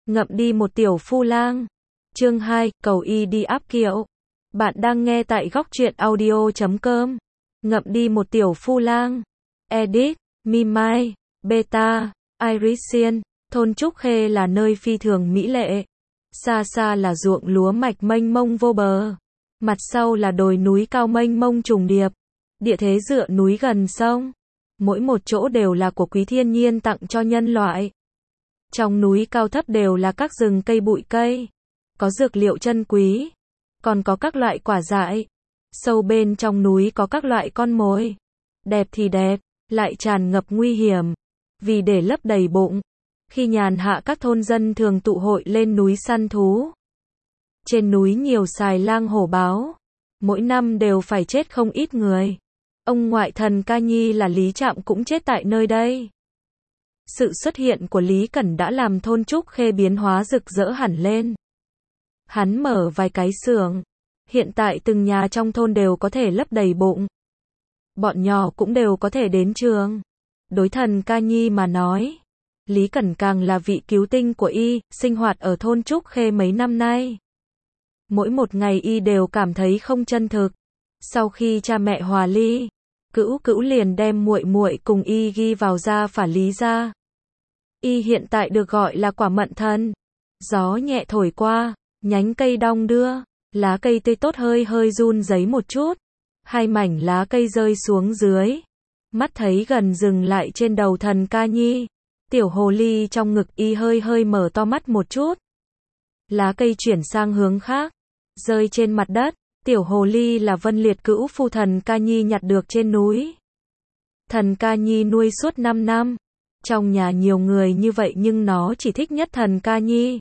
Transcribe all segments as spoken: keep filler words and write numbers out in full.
Ngậm đi một tiểu phu lang. Chương hai, cầu y đi áp kiệu. Bạn đang nghe tại góc truyện audio chấm com. Ngậm đi một tiểu phu lang. Edit, Mimai, Beta, Irisian. Thôn Trúc Khê là nơi phi thường mỹ lệ. Xa xa là ruộng lúa mạch mênh mông vô bờ. Mặt sau là đồi núi cao mênh mông trùng điệp. Địa thế dựa núi gần sông. Mỗi một chỗ đều là của quý thiên nhiên tặng cho nhân loại. Trong núi cao thấp đều là các rừng cây bụi cây. Có dược liệu chân quý. Còn có các loại quả dại. Sâu bên trong núi có các loại con mồi. Đẹp thì đẹp, lại tràn ngập nguy hiểm. Vì để lấp đầy bụng. Khi nhàn hạ các thôn dân thường tụ hội lên núi săn thú. Trên núi nhiều xài lang hổ báo. Mỗi năm đều phải chết không ít người. Ông ngoại thần Ca Nhi là Lý Trạm cũng chết tại nơi đây. Sự xuất hiện của Lý Cẩn đã làm thôn Trúc Khê biến hóa rực rỡ hẳn lên. Hắn mở vài cái xưởng. Hiện tại từng nhà trong thôn đều có thể lấp đầy bụng. Bọn nhỏ cũng đều có thể đến trường. Đối thần Ca Nhi mà nói, Lý Cẩn càng là vị cứu tinh của y, sinh hoạt ở thôn Trúc Khê mấy năm nay. Mỗi một ngày y đều cảm thấy không chân thực. Sau khi cha mẹ hòa ly, Cữu Cữu liền đem muội muội cùng y ghi vào gia phả Lý gia. Y hiện tại được gọi là Quả Mận Thần. Gió nhẹ thổi qua, nhánh cây đong đưa, lá cây tươi tốt hơi hơi run rẩy một chút. Hai mảnh lá cây rơi xuống dưới. Mắt thấy gần dừng lại trên đầu thần Ca Nhi. Tiểu hồ ly trong ngực y hơi hơi mở to mắt một chút. Lá cây chuyển sang hướng khác, rơi trên mặt đất. Tiểu hồ ly là Vân Liệt Cữu phu thần Ca Nhi nhặt được trên núi. Thần Ca Nhi nuôi suốt năm năm. Trong nhà nhiều người như vậy nhưng nó chỉ thích nhất thần Ca Nhi.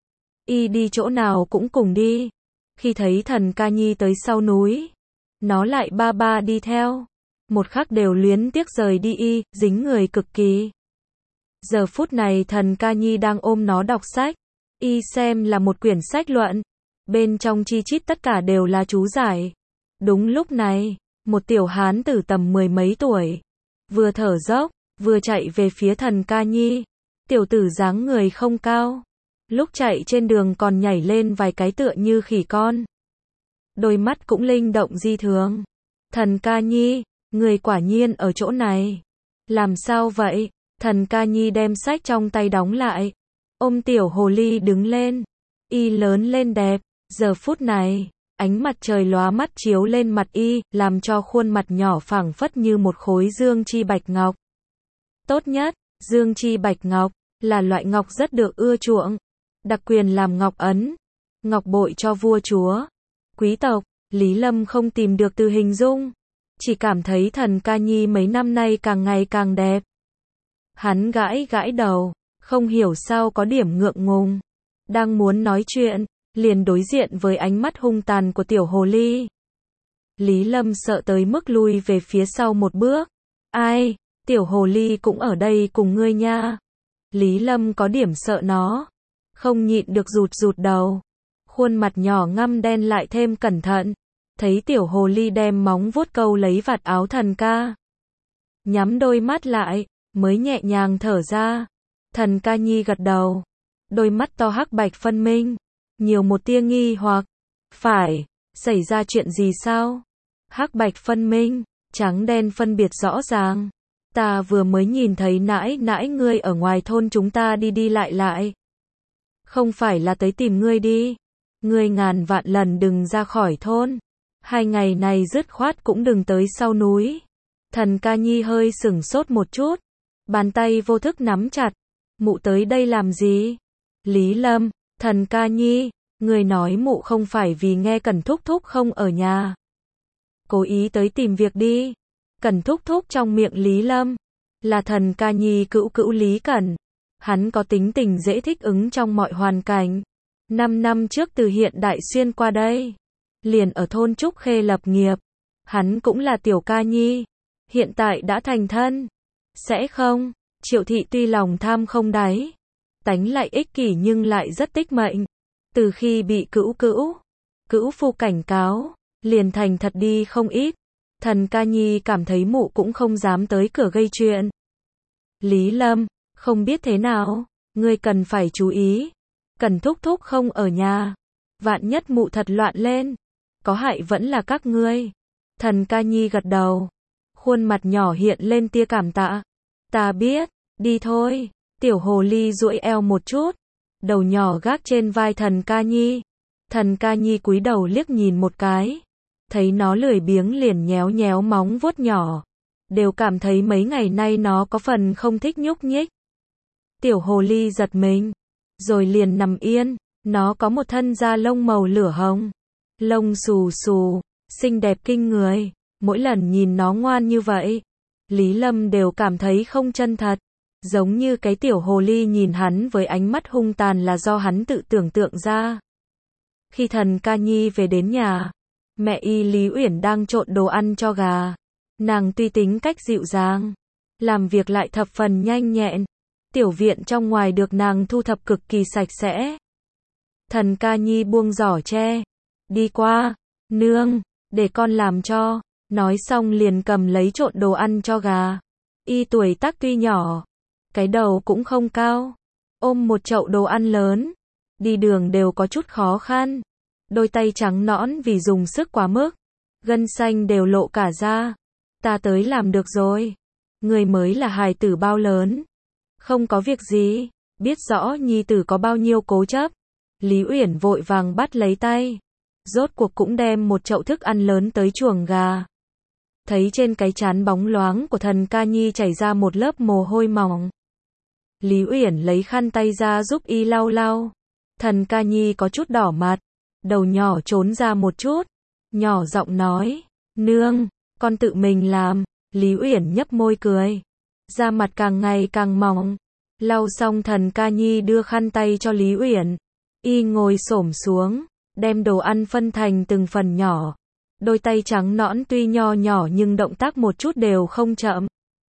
Y đi chỗ nào cũng cùng đi. Khi thấy thần Ca Nhi tới sau núi, nó lại ba ba đi theo. Một khắc đều luyến tiếc rời đi y, dính người cực kỳ. Giờ phút này thần Ca Nhi đang ôm nó đọc sách. Y xem là một quyển sách luận. Bên trong chi chít tất cả đều là chú giải. Đúng lúc này, một tiểu hán tử tầm mười mấy tuổi, vừa thở dốc, vừa chạy về phía thần Ca Nhi. Tiểu tử dáng người không cao. Lúc chạy trên đường còn nhảy lên vài cái tựa như khỉ con. Đôi mắt cũng linh động di thường. Thần Ca Nhi, người quả nhiên ở chỗ này. Làm sao vậy? Thần Ca Nhi đem sách trong tay đóng lại. Ôm tiểu hồ ly đứng lên. Y lớn lên đẹp. Giờ phút này, ánh mặt trời lóa mắt chiếu lên mặt y, làm cho khuôn mặt nhỏ phẳng phất như một khối dương chi bạch ngọc. Tốt nhất, dương chi bạch ngọc, là loại ngọc rất được ưa chuộng. Đặc quyền làm ngọc ấn, ngọc bội cho vua chúa, quý tộc. Lý Lâm không tìm được từ hình dung. Chỉ cảm thấy thần Ca Nhi mấy năm nay càng ngày càng đẹp. Hắn gãi gãi đầu, không hiểu sao có điểm ngượng ngùng. Đang muốn nói chuyện, liền đối diện với ánh mắt hung tàn của tiểu hồ ly. Lý Lâm sợ tới mức lui về phía sau một bước. Ai, tiểu hồ ly cũng ở đây cùng ngươi nha. Lý Lâm có điểm sợ nó. Không nhịn được rụt rụt đầu. Khuôn mặt nhỏ ngăm đen lại thêm cẩn thận. Thấy tiểu hồ ly đem móng vuốt câu lấy vạt áo thần ca. Nhắm đôi mắt lại, mới nhẹ nhàng thở ra. Thần Ca Nhi gật đầu. Đôi mắt to hắc bạch phân minh. Nhiều một tia nghi hoặc. Phải, xảy ra chuyện gì sao? Hắc bạch phân minh, trắng đen phân biệt rõ ràng. Ta vừa mới nhìn thấy nãi nãi ngươi ở ngoài thôn chúng ta đi đi lại lại. Không phải là tới tìm ngươi đi. Ngươi ngàn vạn lần đừng ra khỏi thôn. Hai ngày này dứt khoát cũng đừng tới sau núi. Thần Ca Nhi hơi sửng sốt một chút. Bàn tay vô thức nắm chặt. Mụ tới đây làm gì? Lý Lâm, thần Ca Nhi, người nói mụ không phải vì nghe Cẩn Thúc Thúc không ở nhà. Cố ý tới tìm việc đi. Cẩn Thúc Thúc trong miệng Lý Lâm, là thần Ca Nhi Cữu Cữu Lý Cẩn. Hắn có tính tình dễ thích ứng trong mọi hoàn cảnh. Năm năm trước từ hiện đại xuyên qua đây. Liền ở thôn Trúc Khê lập nghiệp. Hắn cũng là tiểu Ca Nhi. Hiện tại đã thành thân. Sẽ không, Triệu Thị tuy lòng tham không đáy. Tánh lại ích kỷ nhưng lại rất tích mệnh. Từ khi bị Cữu Cữu, Cữu phu cảnh cáo, liền thành thật đi không ít. Thần Ca Nhi cảm thấy mụ cũng không dám tới cửa gây chuyện. Lý Lâm, không biết thế nào, ngươi cần phải chú ý. Cần thúc thúc không ở nhà. Vạn nhất mụ thật loạn lên. Có hại vẫn là các ngươi. Thần ca nhi gật đầu. Khuôn mặt nhỏ hiện lên tia cảm tạ. Ta biết, đi thôi. Tiểu hồ ly duỗi eo một chút. Đầu nhỏ gác trên vai thần ca nhi. Thần ca nhi cúi đầu liếc nhìn một cái. Thấy nó lười biếng liền nhéo nhéo móng vuốt nhỏ. Đều cảm thấy mấy ngày nay nó có phần không thích nhúc nhích. Tiểu hồ ly giật mình. Rồi liền nằm yên. Nó có một thân da lông màu lửa hồng. Lông xù xù, xinh đẹp kinh người. Mỗi lần nhìn nó ngoan như vậy, Lý Lâm đều cảm thấy không chân thật. Giống như cái tiểu hồ ly nhìn hắn với ánh mắt hung tàn là do hắn tự tưởng tượng ra. Khi thần ca nhi về đến nhà, mẹ y Lý Uyển đang trộn đồ ăn cho gà. Nàng tuy tính cách dịu dàng, làm việc lại thập phần nhanh nhẹn. Tiểu viện trong ngoài được nàng thu thập cực kỳ sạch sẽ. Thần ca nhi buông giỏ tre. Đi qua, nương, để con làm cho. Nói xong liền cầm lấy trộn đồ ăn cho gà. Y tuổi tác tuy nhỏ, cái đầu cũng không cao. Ôm một chậu đồ ăn lớn. Đi đường đều có chút khó khăn. Đôi tay trắng nõn vì dùng sức quá mức. Gân xanh đều lộ cả ra. Ta tới làm được rồi. Người mới là hài tử bao lớn. Không có việc gì. Biết rõ nhi tử có bao nhiêu cố chấp. Lý Uyển vội vàng bắt lấy tay. Rốt cuộc cũng đem một chậu thức ăn lớn tới chuồng gà. Thấy trên cái trán bóng loáng của thần ca nhi chảy ra một lớp mồ hôi mỏng. Lý Uyển lấy khăn tay ra giúp y lau lau. Thần ca nhi có chút đỏ mặt. Đầu nhỏ trốn ra một chút. Nhỏ giọng nói. Nương, con tự mình làm. Lý Uyển nhấp môi cười. Da mặt càng ngày càng mỏng. Lau xong thần ca nhi đưa khăn tay cho Lý Uyển. Y ngồi xổm xuống. Đem đồ ăn phân thành từng phần nhỏ. Đôi tay trắng nõn tuy nho nhỏ nhưng động tác một chút đều không chậm.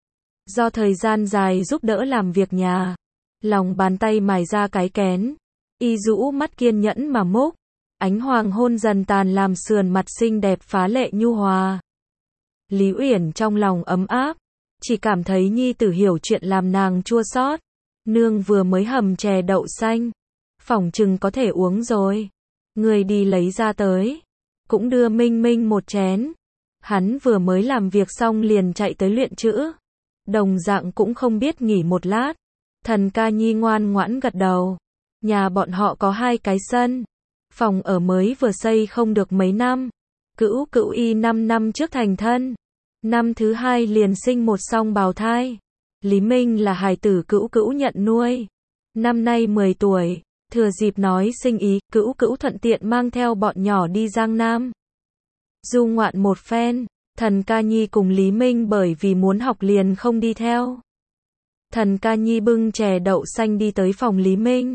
Do thời gian dài giúp đỡ làm việc nhà, lòng bàn tay mài ra cái kén. Y rũ mắt kiên nhẫn mà múc. Ánh hoàng hôn dần tàn làm sườn mặt xinh đẹp phá lệ nhu hòa. Lý Uyển trong lòng ấm áp. Chỉ cảm thấy nhi tử hiểu chuyện làm nàng chua xót. Nương vừa mới hầm chè đậu xanh. Phỏng chừng có thể uống rồi. Người đi lấy ra tới. Cũng đưa Minh Minh một chén. Hắn vừa mới làm việc xong liền chạy tới luyện chữ. Đồng dạng cũng không biết nghỉ một lát. Thần ca nhi ngoan ngoãn gật đầu. Nhà bọn họ có hai cái sân. Phòng ở mới vừa xây không được mấy năm. Cữu cữu y năm năm trước thành thân. Năm thứ hai liền sinh một song bào thai. Lý Minh là hài tử cữu cữu nhận nuôi. Năm nay mười tuổi. Thừa dịp nói sinh ý, cữu cữu thuận tiện mang theo bọn nhỏ đi Giang Nam. Du ngoạn một phen, thần ca nhi cùng Lý Minh bởi vì muốn học liền không đi theo. Thần ca nhi bưng chè đậu xanh đi tới phòng Lý Minh.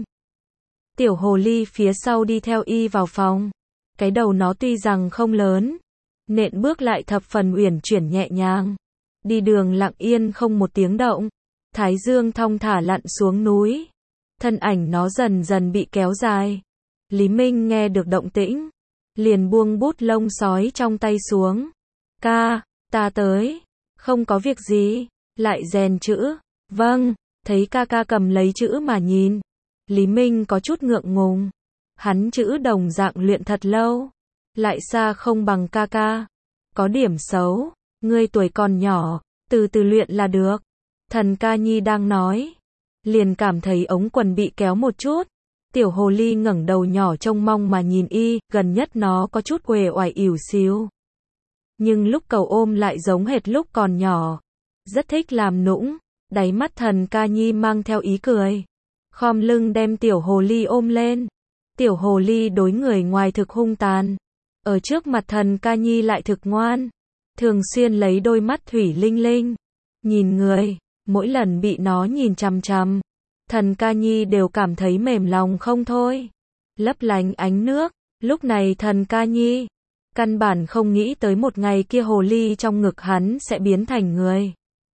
Tiểu hồ ly phía sau đi theo y vào phòng. Cái đầu nó tuy rằng không lớn, nện bước lại thập phần uyển chuyển nhẹ nhàng. Đi đường lặng yên không một tiếng động. Thái dương thong thả lặn xuống núi. Thân ảnh nó dần dần bị kéo dài. Lý Minh nghe được động tĩnh, liền buông bút lông sói trong tay xuống. Ca, ta tới. Không có việc gì. Lại rèn chữ. Vâng. Thấy ca ca cầm lấy chữ mà nhìn. Lý Minh có chút ngượng ngùng. Hắn chữ đồng dạng luyện thật lâu. Lại xa không bằng ca ca. Có điểm xấu. Ngươi tuổi còn nhỏ. Từ từ luyện là được. Thần ca nhi đang nói. Liền cảm thấy ống quần bị kéo một chút. Tiểu hồ ly ngẩng đầu nhỏ trông mong mà nhìn y, gần nhất nó có chút uể oải ỉu xìu. Nhưng lúc cầu ôm lại giống hệt lúc còn nhỏ. Rất thích làm nũng. Đáy mắt thần ca nhi mang theo ý cười. Khom lưng đem tiểu hồ ly ôm lên. Tiểu hồ ly đối người ngoài thực hung tàn. Ở trước mặt thần ca nhi lại thực ngoan. Thường xuyên lấy đôi mắt thủy linh linh. Nhìn người. Mỗi lần bị nó nhìn chằm chằm, thần ca nhi đều cảm thấy mềm lòng không thôi. Lấp lánh ánh nước, lúc này thần ca nhi, căn bản không nghĩ tới một ngày kia hồ ly trong ngực hắn sẽ biến thành người.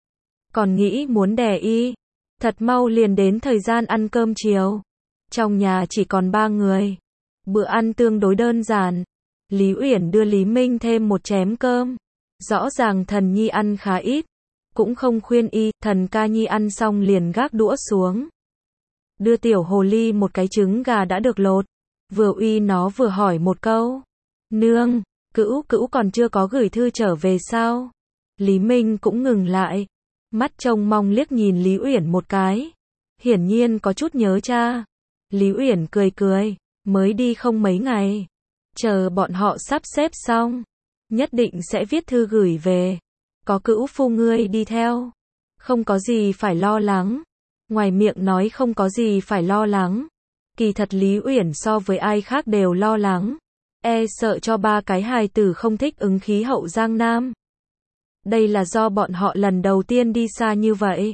Còn nghĩ muốn đẻ y, thật mau liền đến thời gian ăn cơm chiều. Trong nhà chỉ còn ba người. Bữa ăn tương đối đơn giản. Lý Uyển đưa Lý Minh thêm một chén cơm. Rõ ràng thần nhi ăn khá ít. Cũng không khuyên y, thần ca nhi ăn xong liền gác đũa xuống. đưa tiểu hồ ly một cái trứng gà đã được lột, vừa uy nó vừa hỏi một câu. Nương, Cữu Cữu còn chưa có gửi thư trở về sao? Lý Minh cũng ngừng lại, mắt trông mong liếc nhìn Lý Uyển một cái. Hiển nhiên có chút nhớ cha. Lý Uyển cười cười, mới đi không mấy ngày. Chờ bọn họ sắp xếp xong, nhất định sẽ viết thư gửi về. Có Cữu phu ngươi đi theo, không có gì phải lo lắng. Ngoài miệng nói không có gì phải lo lắng, kỳ thật Lý Uyển so với ai khác đều lo lắng. E sợ cho ba cái hài tử không thích ứng khí hậu Giang Nam. Đây là do bọn họ lần đầu tiên đi xa như vậy.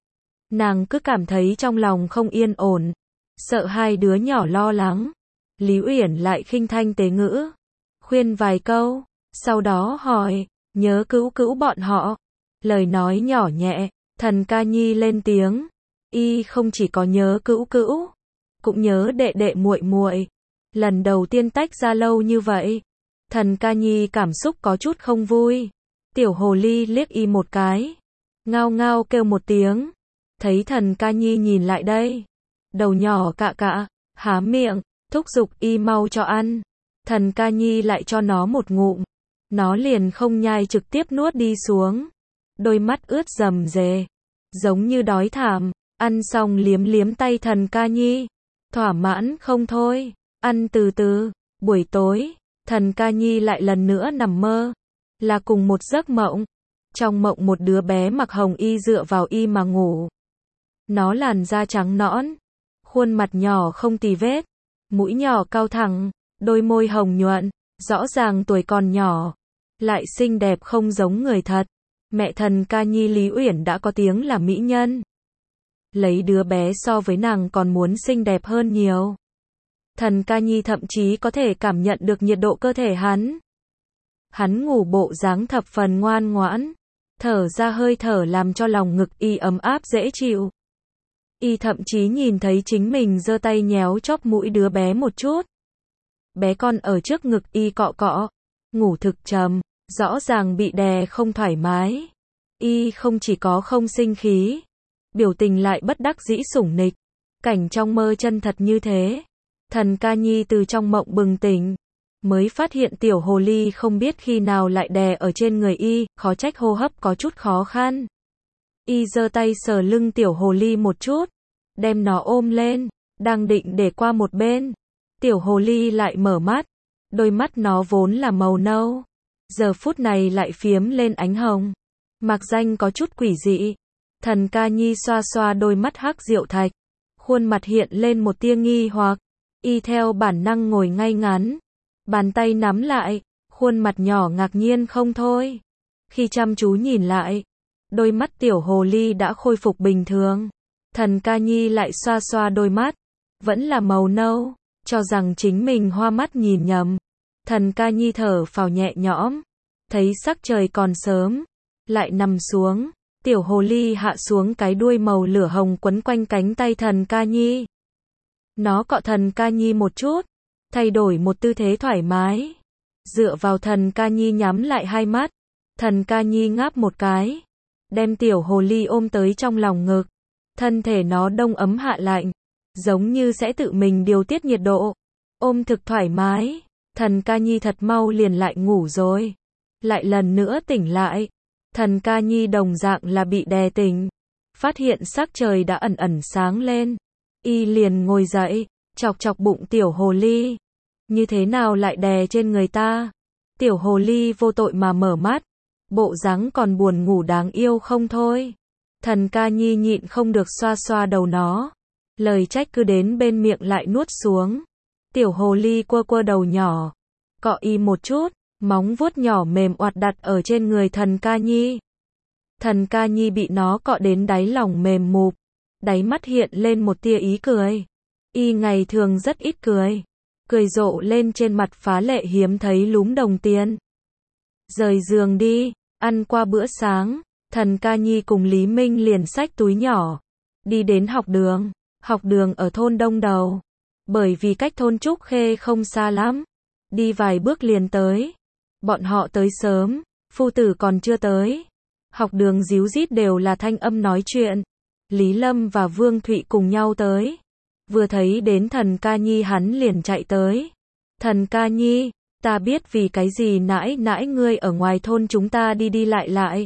Nàng cứ cảm thấy trong lòng không yên ổn, sợ hai đứa nhỏ lo lắng. Lý Uyển lại khinh thanh tế ngữ, khuyên vài câu, sau đó hỏi, nhớ Cữu Cữu bọn họ. Lời nói nhỏ nhẹ, Thần Ca Nhi lên tiếng, y không chỉ có nhớ Cữu Cữu, cũng nhớ đệ đệ muội muội. Lần đầu tiên tách ra lâu như vậy, Thần Ca Nhi cảm xúc có chút không vui. Tiểu hồ ly liếc y một cái, ngao ngao kêu một tiếng. Thấy Thần Ca Nhi nhìn lại đây, đầu nhỏ cạ cạ, há miệng, thúc giục y mau cho ăn. Thần Ca Nhi lại cho nó một ngụm, nó liền không nhai trực tiếp nuốt đi xuống. Đôi mắt ướt rầm rề, giống như đói thảm, ăn xong liếm liếm tay Thần Ca Nhi, thỏa mãn không thôi, ăn từ từ. Buổi tối, Thần Ca Nhi lại lần nữa nằm mơ, là cùng một giấc mộng. Trong mộng một đứa bé mặc hồng y dựa vào y mà ngủ. Nó làn da trắng nõn, khuôn mặt nhỏ không tì vết, mũi nhỏ cao thẳng, đôi môi hồng nhuận, rõ ràng tuổi còn nhỏ, lại xinh đẹp không giống người thật. Mẹ Thần Ca Nhi Lý Uyển đã có tiếng là mỹ nhân. Lấy đứa bé so với nàng còn muốn xinh đẹp hơn nhiều. Thần Ca Nhi thậm chí có thể cảm nhận được nhiệt độ cơ thể hắn. Hắn ngủ bộ dáng thập phần ngoan ngoãn, thở ra hơi thở làm cho lòng ngực y ấm áp dễ chịu. Y thậm chí nhìn thấy chính mình giơ tay nhéo chóp mũi đứa bé một chút. Bé con ở trước ngực y cọ cọ, ngủ thực trầm, rõ ràng bị đè không thoải mái. Y không chỉ có không sinh khí, biểu tình lại bất đắc dĩ sủng nịch. Cảnh trong mơ chân thật như thế. Thần Ca Nhi từ trong mộng bừng tỉnh, mới phát hiện tiểu hồ ly không biết khi nào lại đè ở trên người y, khó trách hô hấp có chút khó khăn. Y giơ tay sờ lưng tiểu hồ ly một chút, đem nó ôm lên, đang định để qua một bên. Tiểu hồ ly lại mở mắt, đôi mắt nó vốn là màu nâu, giờ phút này lại phiếm lên ánh hồng. Mạc danh có chút quỷ dị. Thần Ca Nhi xoa xoa đôi mắt hắc diệu thạch, khuôn mặt hiện lên một tia nghi hoặc. Y theo bản năng ngồi ngay ngắn, bàn tay nắm lại, khuôn mặt nhỏ ngạc nhiên không thôi. Khi chăm chú nhìn lại, đôi mắt tiểu hồ ly đã khôi phục bình thường. Thần Ca Nhi lại xoa xoa đôi mắt, vẫn là màu nâu, cho rằng chính mình hoa mắt nhìn nhầm. Thần Ca Nhi thở phào nhẹ nhõm, thấy sắc trời còn sớm, lại nằm xuống. Tiểu hồ ly hạ xuống cái đuôi màu lửa hồng quấn quanh cánh tay Thần Ca Nhi. Nó cọ Thần Ca Nhi một chút, thay đổi một tư thế thoải mái, dựa vào Thần Ca Nhi nhắm lại hai mắt. Thần Ca Nhi ngáp một cái, đem tiểu hồ ly ôm tới trong lòng ngực. Thân thể nó đông ấm hạ lạnh, giống như sẽ tự mình điều tiết nhiệt độ. Ôm thực thoải mái, Thần Ca Nhi thật mau liền lại ngủ rồi. Lại lần nữa tỉnh lại, Thần Ca Nhi đồng dạng là bị đè tỉnh, phát hiện sắc trời đã ẩn ẩn sáng lên. Y liền ngồi dậy, chọc chọc bụng tiểu hồ ly. Như thế nào lại đè trên người ta? Tiểu hồ ly vô tội mà mở mắt, bộ dáng còn buồn ngủ đáng yêu không thôi. Thần Ca Nhi nhịn không được xoa xoa đầu nó, lời trách cứ đến bên miệng lại nuốt xuống. Tiểu hồ ly quơ quơ đầu nhỏ, cọ y một chút, móng vuốt nhỏ mềm oạt đặt ở trên người Thần Ca Nhi. Thần Ca Nhi bị nó cọ đến đáy lòng mềm mụp, đáy mắt hiện lên một tia ý cười. Y ngày thường rất ít cười, cười rộ lên trên mặt phá lệ hiếm thấy lúm đồng tiền. Rời giường đi, ăn qua bữa sáng, Thần Ca Nhi cùng Lý Minh liền xách túi nhỏ, đi đến học đường. Học đường ở thôn Đông Đầu, bởi vì cách thôn Trúc Khê không xa lắm, đi vài bước liền tới. Bọn họ tới sớm, phu tử còn chưa tới. Học đường ríu rít đều là thanh âm nói chuyện. Lý Lâm và Vương Thụy cùng nhau tới. Vừa thấy đến Thần Ca Nhi hắn liền chạy tới. Thần Ca Nhi, ta biết vì cái gì nãi nãi ngươi ở ngoài thôn chúng ta đi đi lại lại.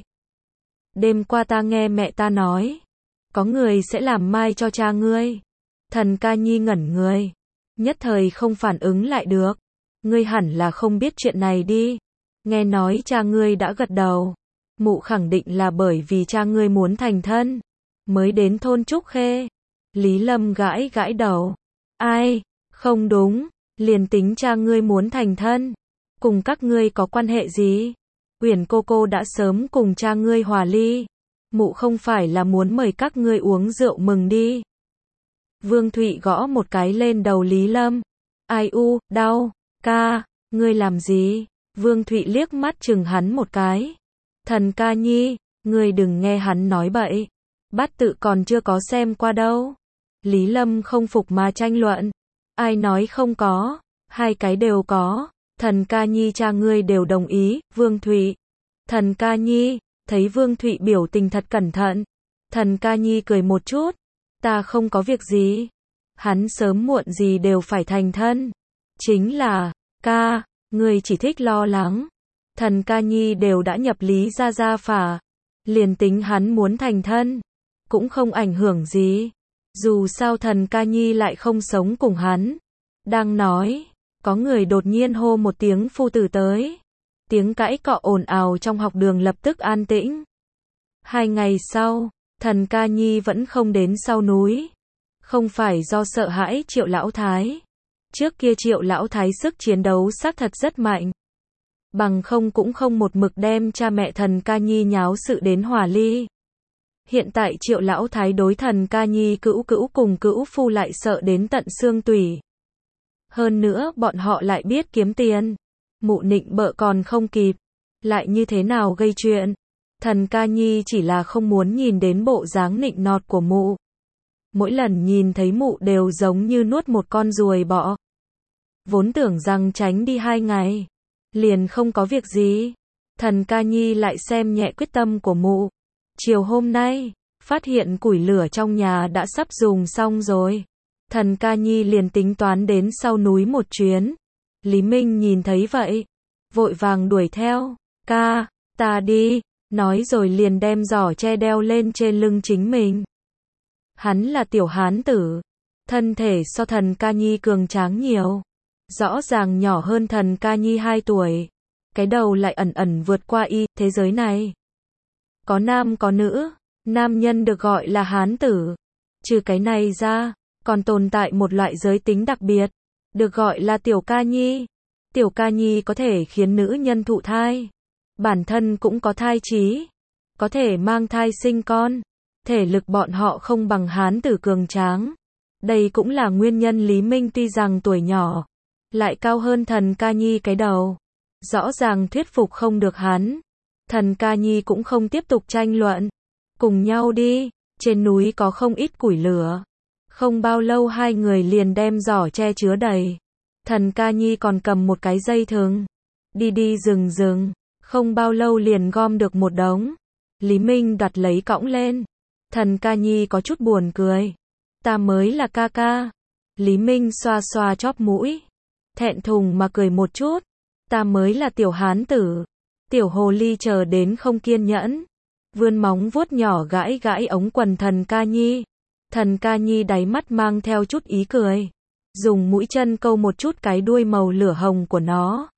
Đêm qua ta nghe mẹ ta nói, có người sẽ làm mai cho cha ngươi. Thần Ca Nhi ngẩn người, nhất thời không phản ứng lại được. Ngươi hẳn là không biết chuyện này đi. Nghe nói cha ngươi đã gật đầu. Mụ khẳng định là bởi vì cha ngươi muốn thành thân, mới đến thôn Trúc Khê. Lý Lâm gãi gãi đầu. Ai, không đúng, liền tính cha ngươi muốn thành thân, cùng các ngươi có quan hệ gì? Uyển cô cô đã sớm cùng cha ngươi hòa ly. Mụ không phải là muốn mời các ngươi uống rượu mừng đi. Vương Thụy gõ một cái lên đầu Lý Lâm. Ai u, đau, ca, ngươi làm gì? Vương Thụy liếc mắt chừng hắn một cái. Thần Ca Nhi, ngươi đừng nghe hắn nói bậy. Bát tự còn chưa có xem qua đâu. Lý Lâm không phục mà tranh luận. Ai nói không có, hai cái đều có. Thần Ca Nhi cha ngươi đều đồng ý, Vương Thụy. Thần Ca Nhi, thấy Vương Thụy biểu tình thật cẩn thận. Thần Ca Nhi cười một chút. Ta không có việc gì. Hắn sớm muộn gì đều phải thành thân. Chính là, ca, ngươi chỉ thích lo lắng. Thần Ca Nhi đều đã nhập Lý gia gia phả. Liền tính hắn muốn thành thân, cũng không ảnh hưởng gì. Dù sao Thần Ca Nhi lại không sống cùng hắn. Đang nói, có người đột nhiên hô một tiếng phu tử tới. Tiếng cãi cọ ồn ào trong học đường lập tức an tĩnh. Hai ngày sau, Thần Ca Nhi vẫn không đến sau núi. Không phải do sợ hãi Triệu Lão Thái. Trước kia Triệu Lão Thái sức chiến đấu xác thật rất mạnh. Bằng không cũng không một mực đem cha mẹ Thần Ca Nhi nháo sự đến hòa ly. Hiện tại Triệu Lão Thái đối Thần Ca Nhi cữu cữu cùng cữu phu lại sợ đến tận xương tủy. Hơn nữa bọn họ lại biết kiếm tiền. Mụ nịnh bợ còn không kịp. Lại như thế nào gây chuyện. Thần Ca Nhi chỉ là không muốn nhìn đến bộ dáng nịnh nọt của mụ. Mỗi lần nhìn thấy mụ đều giống như nuốt một con ruồi bọ. Vốn tưởng rằng tránh đi hai ngày, liền không có việc gì. Thần Ca Nhi lại xem nhẹ quyết tâm của mụ. Chiều hôm nay, phát hiện củi lửa trong nhà đã sắp dùng xong rồi. Thần Ca Nhi liền tính toán đến sau núi một chuyến. Lý Minh nhìn thấy vậy, vội vàng đuổi theo. Ca, ta đi. Nói rồi liền đem giỏ tre đeo lên trên lưng chính mình. Hắn là tiểu hán tử, thân thể so Thần Ca Nhi cường tráng nhiều. Rõ ràng nhỏ hơn Thần Ca Nhi hai tuổi. Cái đầu lại ẩn ẩn vượt qua y thế giới này. Có nam có nữ, nam nhân được gọi là hán tử. Trừ cái này ra, còn tồn tại một loại giới tính đặc biệt, được gọi là tiểu Ca Nhi. Tiểu Ca Nhi có thể khiến nữ nhân thụ thai. Bản thân cũng có thai trí, có thể mang thai sinh con. Thể lực bọn họ không bằng hán tử cường tráng. Đây cũng là nguyên nhân Lý Minh tuy rằng tuổi nhỏ, lại cao hơn Thần Ca Nhi cái đầu. Rõ ràng thuyết phục không được hắn. Thần Ca Nhi cũng không tiếp tục tranh luận. Cùng nhau đi, trên núi có không ít củi lửa. Không bao lâu hai người liền đem giỏ tre chứa đầy. Thần Ca Nhi còn cầm một cái dây thừng. Đi đi rừng rừng. Không bao lâu liền gom được một đống. Lý Minh đặt lấy cõng lên. Thần Ca Nhi có chút buồn cười. Ta mới là ca ca. Lý Minh xoa xoa chóp mũi. Thẹn thùng mà cười một chút. Ta mới là tiểu hán tử. Tiểu hồ ly chờ đến không kiên nhẫn. Vươn móng vuốt nhỏ gãi gãi ống quần Thần Ca Nhi. Thần Ca Nhi đáy mắt mang theo chút ý cười. Dùng mũi chân câu một chút cái đuôi màu lửa hồng của nó.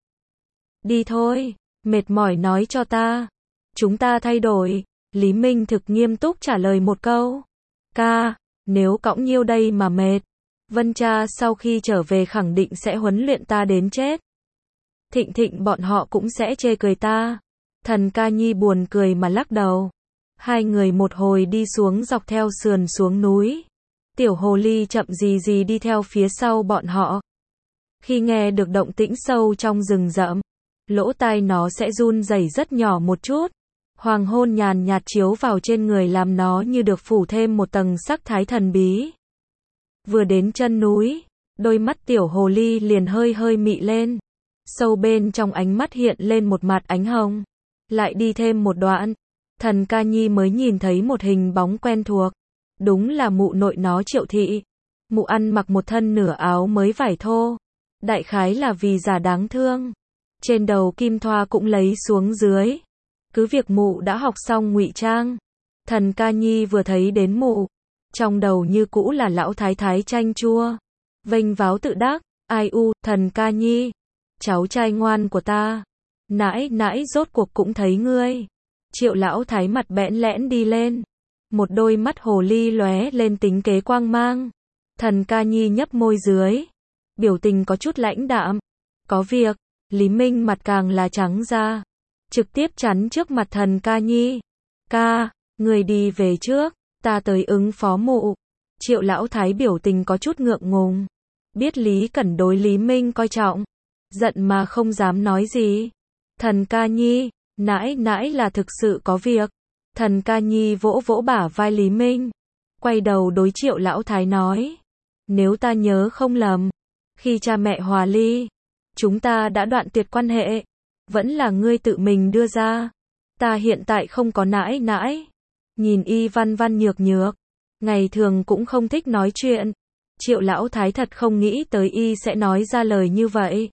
Đi thôi. Mệt mỏi nói cho ta. Chúng ta thay đổi. Lý Minh thực nghiêm túc trả lời một câu. Ca, nếu cõng nhiêu đây mà mệt. Vân cha sau khi trở về khẳng định sẽ huấn luyện ta đến chết. Thịnh Thịnh bọn họ cũng sẽ chê cười ta. Thần Ca Nhi buồn cười mà lắc đầu. Hai người một hồi đi xuống dọc theo sườn xuống núi. Tiểu hồ ly chậm gì gì đi theo phía sau bọn họ. Khi nghe được động tĩnh sâu trong rừng rậm, lỗ tai nó sẽ run rẩy rất nhỏ một chút. Hoàng hôn nhàn nhạt chiếu vào trên người làm nó như được phủ thêm một tầng sắc thái thần bí. Vừa đến chân núi, đôi mắt tiểu hồ ly liền hơi hơi mị lên. Sâu bên trong ánh mắt hiện lên một mặt ánh hồng. Lại đi thêm một đoạn, Thần Ca Nhi mới nhìn thấy một hình bóng quen thuộc. Đúng là mụ nội nó Triệu thị. Mụ ăn mặc một thân nửa áo mới vải thô. Đại khái là vì giả đáng thương. Trên đầu kim thoa cũng lấy xuống dưới. Cứ việc mụ đã học xong ngụy trang. Thần ca nhi vừa thấy đến mụ. Trong đầu như cũ là lão thái thái chanh chua. Vênh váo tự đắc. Ai u, thần ca nhi. Cháu trai ngoan của ta. Nãi nãi rốt cuộc cũng thấy ngươi. Triệu lão thái mặt bẽn lẽn đi lên. Một đôi mắt hồ ly lóe lên tính kế quang mang. Thần ca nhi nhấp môi dưới. Biểu tình có chút lãnh đạm. Có việc. Lý Minh mặt càng là trắng ra. Trực tiếp chắn trước mặt thần ca nhi. Ca, người đi về trước. Ta tới ứng phó mụ. Triệu lão thái biểu tình có chút ngượng ngùng. Biết Lý Cẩn đối Lý Minh coi trọng. Giận mà không dám nói gì. Thần ca nhi, nãi nãi là thực sự có việc. Thần ca nhi vỗ vỗ bả vai Lý Minh. Quay đầu đối Triệu lão thái nói. Nếu ta nhớ không lầm. Khi cha mẹ hòa ly. Chúng ta đã đoạn tuyệt quan hệ. Vẫn là ngươi tự mình đưa ra. Ta hiện tại không có nãi nãi. Nhìn y văn văn nhược nhược. Ngày thường cũng không thích nói chuyện. Triệu lão thái thật không nghĩ tới y sẽ nói ra lời như vậy.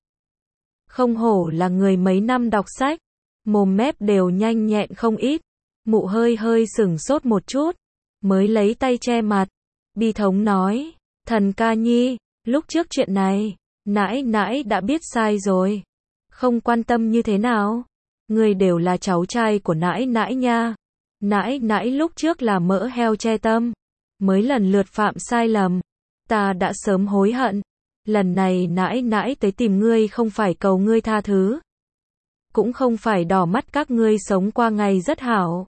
Không hổ là người mấy năm đọc sách. Mồm mép đều nhanh nhẹn không ít. Mụ hơi hơi sửng sốt một chút. Mới lấy tay che mặt. Bi thống nói. Thần ca nhi, lúc trước chuyện này. Nãi nãi đã biết sai rồi. Không quan tâm như thế nào. Người đều là cháu trai của nãi nãi nha. Nãi nãi lúc trước là mỡ heo che tâm. Mới lần lượt phạm sai lầm. Ta đã sớm hối hận. Lần này nãi nãi tới tìm ngươi không phải cầu ngươi tha thứ. Cũng không phải đỏ mắt các ngươi sống qua ngày rất hảo.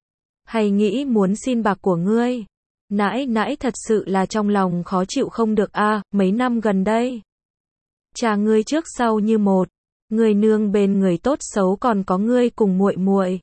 Hay nghĩ muốn xin bạc của ngươi. Nãi nãi thật sự là trong lòng khó chịu không được a, à, mấy năm gần đây. Cha ngươi trước sau như một. Người nương bên người tốt xấu còn có ngươi cùng muội muội.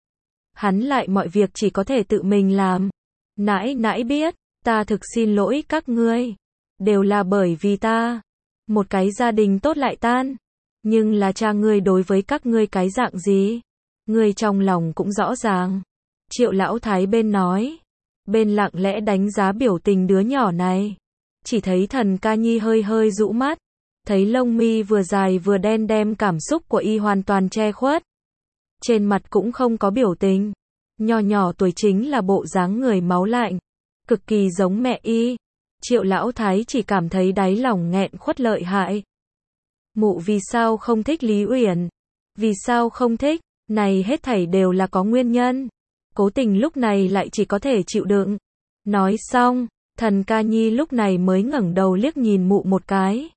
Hắn lại mọi việc chỉ có thể tự mình làm. Nãi nãi biết, ta thực xin lỗi các ngươi. Đều là bởi vì ta. Một cái gia đình tốt lại tan. Nhưng là cha ngươi đối với các ngươi cái dạng gì? Ngươi trong lòng cũng rõ ràng. Triệu lão thái bên nói. Bên lặng lẽ đánh giá biểu tình đứa nhỏ này. Chỉ thấy thần ca nhi hơi hơi rũ mắt. Thấy lông mi vừa dài vừa đen đem cảm xúc của y hoàn toàn che khuất. Trên mặt cũng không có biểu tình. Nhỏ nhỏ tuổi chính là bộ dáng người máu lạnh. Cực kỳ giống mẹ y. Triệu lão thái chỉ cảm thấy đáy lòng nghẹn khuất lợi hại. Mụ vì sao không thích Lý Uyển? Vì sao không thích? Này hết thảy đều là có nguyên nhân. Cố tình lúc này lại chỉ có thể chịu đựng. Nói xong, thần ca nhi lúc này mới ngẩng đầu liếc nhìn mụ một cái.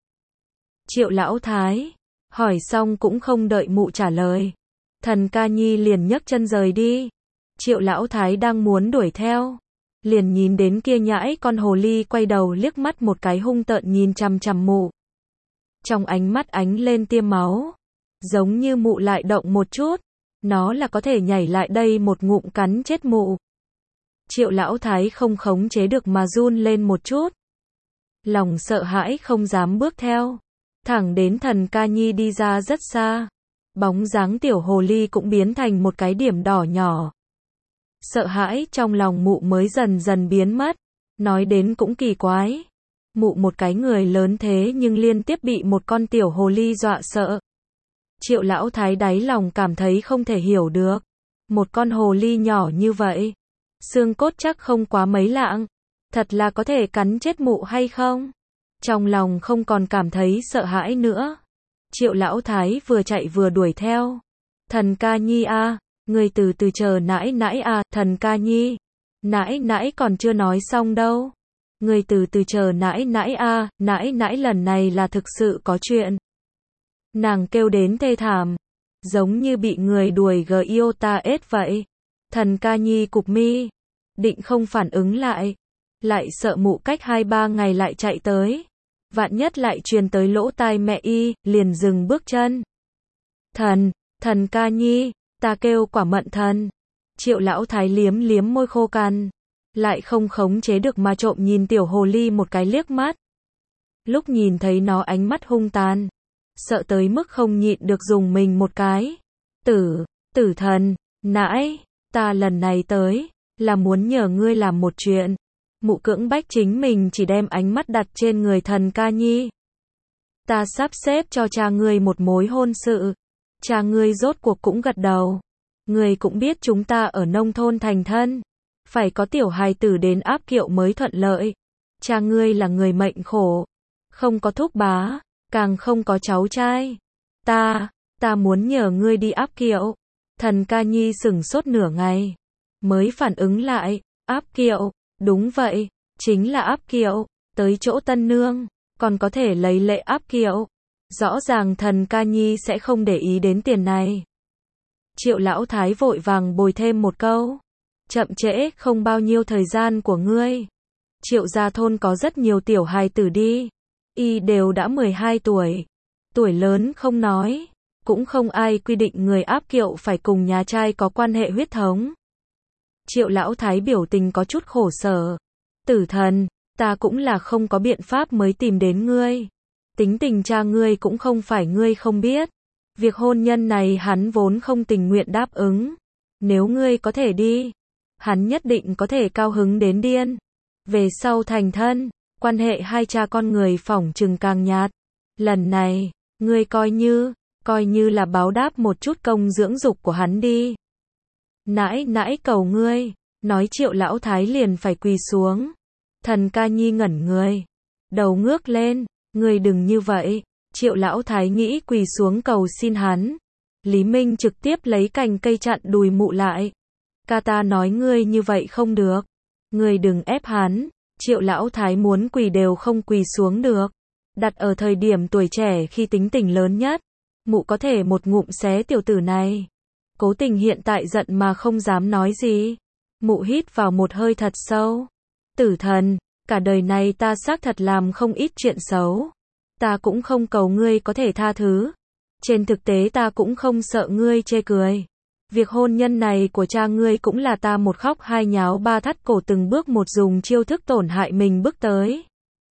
Triệu lão thái. Hỏi xong cũng không đợi mụ trả lời. Thần ca nhi liền nhấc chân rời đi. Triệu lão thái đang muốn đuổi theo. Liền nhìn đến kia nhãi con hồ ly quay đầu liếc mắt một cái hung tợn nhìn chằm chằm mụ. Trong ánh mắt ánh lên tia máu. Giống như mụ lại động một chút. Nó là có thể nhảy lại đây một ngụm cắn chết mụ. Triệu lão thái không khống chế được mà run lên một chút. Lòng sợ hãi không dám bước theo. Thẳng đến thần ca nhi đi ra rất xa. Bóng dáng tiểu hồ ly cũng biến thành một cái điểm đỏ nhỏ. Sợ hãi trong lòng mụ mới dần dần biến mất. Nói đến cũng kỳ quái. Mụ một cái người lớn thế nhưng liên tiếp bị một con tiểu hồ ly dọa sợ. Triệu lão thái đáy lòng cảm thấy không thể hiểu được. Một con hồ ly nhỏ như vậy. Xương cốt chắc không quá mấy lạng. Thật là có thể cắn chết mụ hay không? Trong lòng không còn cảm thấy sợ hãi nữa. Triệu lão thái vừa chạy vừa đuổi theo. Thần ca nhi a, à, người từ từ chờ nãi nãi a, à, thần ca nhi. Nãi nãi còn chưa nói xong đâu. Người từ từ chờ nãi nãi a, à, nãi nãi lần này là thực sự có chuyện. Nàng kêu đến thê thảm. Giống như bị người đuổi giota ết vậy. Thần ca nhi cụp mi. Định không phản ứng lại. Lại sợ mụ cách hai ba ngày lại chạy tới. Vạn nhất lại truyền tới lỗ tai mẹ y, liền dừng bước chân. Thần, thần ca nhi, ta kêu quả mận thần. Triệu lão thái liếm liếm môi khô cằn. Lại không khống chế được mà trộm nhìn tiểu hồ ly một cái liếc mắt. Lúc nhìn thấy nó ánh mắt hung tàn. Sợ tới mức không nhịn được dùng mình một cái. Tử, tử thần, nãi, ta lần này tới, là muốn nhờ ngươi làm một chuyện. Mụ cưỡng bách chính mình chỉ đem ánh mắt đặt trên người Thần Ca Nhi. Ta sắp xếp cho cha ngươi một mối hôn sự. Cha ngươi rốt cuộc cũng gật đầu. Ngươi cũng biết chúng ta ở nông thôn thành thân. Phải có tiểu hài tử đến áp kiệu mới thuận lợi. Cha ngươi là người mệnh khổ. Không có thúc bá, càng không có cháu trai. Ta, ta muốn nhờ ngươi đi áp kiệu. Thần Ca Nhi sửng sốt nửa ngày. Mới phản ứng lại, áp kiệu, đúng vậy, chính là áp kiệu, tới chỗ tân nương, còn có thể lấy lệ áp kiệu. Rõ ràng Thần Ca Nhi sẽ không để ý đến tiền này. Triệu lão thái vội vàng bồi thêm một câu. Chậm trễ không bao nhiêu thời gian của ngươi. Triệu gia thôn có rất nhiều tiểu hài tử đi. Y đều đã mười hai tuổi. Tuổi lớn không nói. Cũng không ai quy định người áp kiệu phải cùng nhà trai có quan hệ huyết thống. Triệu lão thái biểu tình có chút khổ sở. Tử thần, ta cũng là không có biện pháp mới tìm đến ngươi. Tính tình cha ngươi cũng không phải ngươi không biết. Việc hôn nhân này hắn vốn không tình nguyện đáp ứng. Nếu ngươi có thể đi, hắn nhất định có thể cao hứng đến điên. Về sau thành thân, quan hệ hai cha con người phỏng chừng càng nhạt. Lần này, ngươi coi như, coi như là báo đáp một chút công dưỡng dục của hắn đi. Nãi nãi cầu ngươi, nói Triệu lão thái liền phải quỳ xuống. Thần Ca Nhi ngẩn người, đầu ngước lên, ngươi đừng như vậy. Triệu lão thái nghĩ quỳ xuống cầu xin hắn. Lý Minh trực tiếp lấy cành cây chặn đùi mụ lại. Ca ta nói ngươi như vậy không được. Ngươi đừng ép hắn. Triệu lão thái muốn quỳ đều không quỳ xuống được. Đặt ở thời điểm tuổi trẻ khi tính tình lớn nhất, mụ có thể một ngụm xé tiểu tử này. Cố Tình hiện tại giận mà không dám nói gì. Mụ hít vào một hơi thật sâu. Tử thần, cả đời này ta xác thật làm không ít chuyện xấu. Ta cũng không cầu ngươi có thể tha thứ. Trên thực tế ta cũng không sợ ngươi chê cười. Việc hôn nhân này của cha ngươi cũng là ta một khóc hai nháo ba thắt cổ từng bước một dùng chiêu thức tổn hại mình bước tới.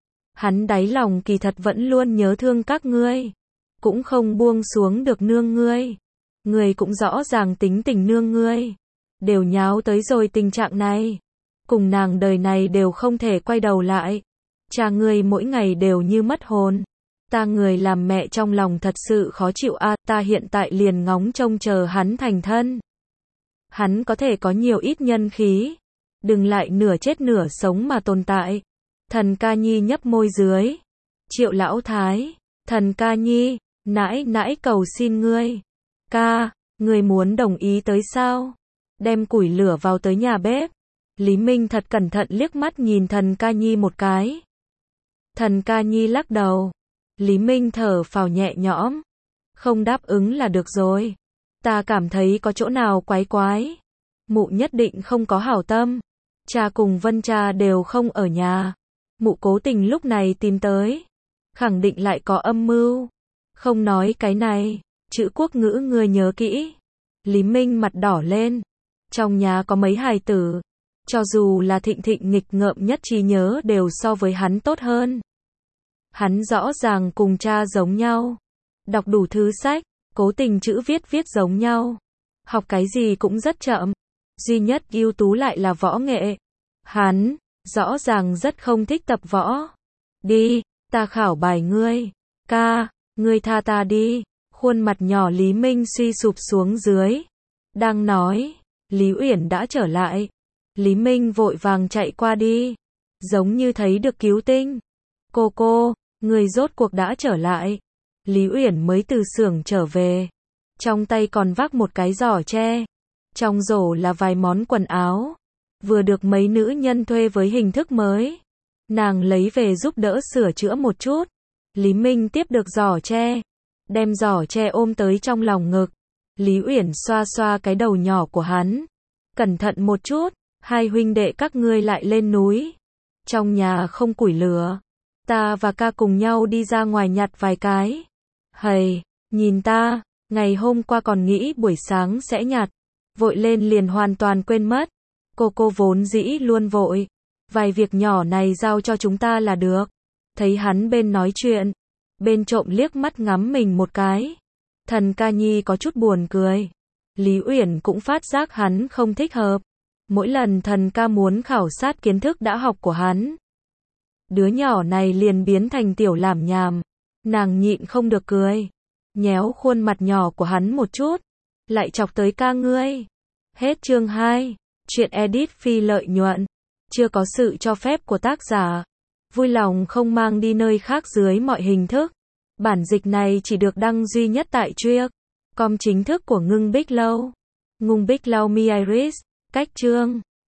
Hắn đáy lòng kỳ thật vẫn luôn nhớ thương các ngươi. Cũng không buông xuống được nương ngươi. Ngươi cũng rõ ràng tính tình nương ngươi. Đều nháo tới rồi tình trạng này. Cùng nàng đời này đều không thể quay đầu lại. Cha ngươi mỗi ngày đều như mất hồn. Ta người làm mẹ trong lòng thật sự khó chịu a, à, ta hiện tại liền ngóng trông chờ hắn thành thân. Hắn có thể có nhiều ít nhân khí. Đừng lại nửa chết nửa sống mà tồn tại. Thần Ca Nhi nhấp môi dưới. Triệu lão thái, Thần Ca Nhi, nãi nãi cầu xin ngươi. Ca, ngươi muốn đồng ý tới sao? Đem củi lửa vào tới nhà bếp. Lý Minh thật cẩn thận liếc mắt nhìn Thần Ca Nhi một cái. Thần Ca Nhi lắc đầu. Lý Minh thở phào nhẹ nhõm. Không đáp ứng là được rồi. Ta cảm thấy có chỗ nào quái quái. Mụ nhất định không có hảo tâm. Cha cùng Vân cha đều không ở nhà. Mụ cố tình lúc này tìm tới. Khẳng định lại có âm mưu. Không nói cái này. Chữ quốc ngữ ngươi nhớ kỹ. Lý Minh mặt đỏ lên. Trong nhà có mấy hài tử. Cho dù là Thịnh Thịnh nghịch ngợm nhất trí nhớ đều so với hắn tốt hơn. Hắn rõ ràng cùng cha giống nhau. Đọc đủ thứ sách. Cố Tình chữ viết viết giống nhau. Học cái gì cũng rất chậm. Duy nhất ưu tú lại là võ nghệ. Hắn, rõ ràng rất không thích tập võ. Đi, ta khảo bài ngươi. Ca, ngươi tha ta đi. Khuôn mặt nhỏ Lý Minh suy sụp xuống dưới. Đang nói, Lý Uyển đã trở lại. Lý Minh vội vàng chạy qua đi. Giống như thấy được cứu tinh. Cô cô, người rốt cuộc đã trở lại. Lý Uyển mới từ xưởng trở về. Trong tay còn vác một cái giỏ tre. Trong rổ là vài món quần áo. Vừa được mấy nữ nhân thuê với hình thức mới. Nàng lấy về giúp đỡ sửa chữa một chút. Lý Minh tiếp được giỏ tre. Đem giỏ tre ôm tới trong lòng ngực. Lý Uyển xoa xoa cái đầu nhỏ của hắn. Cẩn thận một chút. Hai huynh đệ các ngươi lại lên núi. Trong nhà không củi lửa. Ta và ca cùng nhau đi ra ngoài nhặt vài cái. Hầy, nhìn ta, ngày hôm qua còn nghĩ buổi sáng sẽ nhặt. Vội lên liền hoàn toàn quên mất. Cô cô vốn dĩ luôn vội. Vài việc nhỏ này giao cho chúng ta là được. Thấy hắn bên nói chuyện. Bên trộm liếc mắt ngắm mình một cái. Thần Ca Nhi có chút buồn cười. Lý Uyển cũng phát giác hắn không thích hợp. Mỗi lần thần ca muốn khảo sát kiến thức đã học của hắn, đứa nhỏ này liền biến thành tiểu làm nhàm. Nàng nhịn không được cười, nhéo khuôn mặt nhỏ của hắn một chút, lại chọc tới ca ngươi. Hết chương hai. Chuyện edit phi lợi nhuận, chưa có sự cho phép của tác giả. Vui lòng không mang đi nơi khác dưới mọi hình thức. Bản dịch này chỉ được đăng duy nhất tại Truyện chấm com chính thức của Ngưng Bích Lâu. Ngưng Bích Lâu Mi Iris, cách chương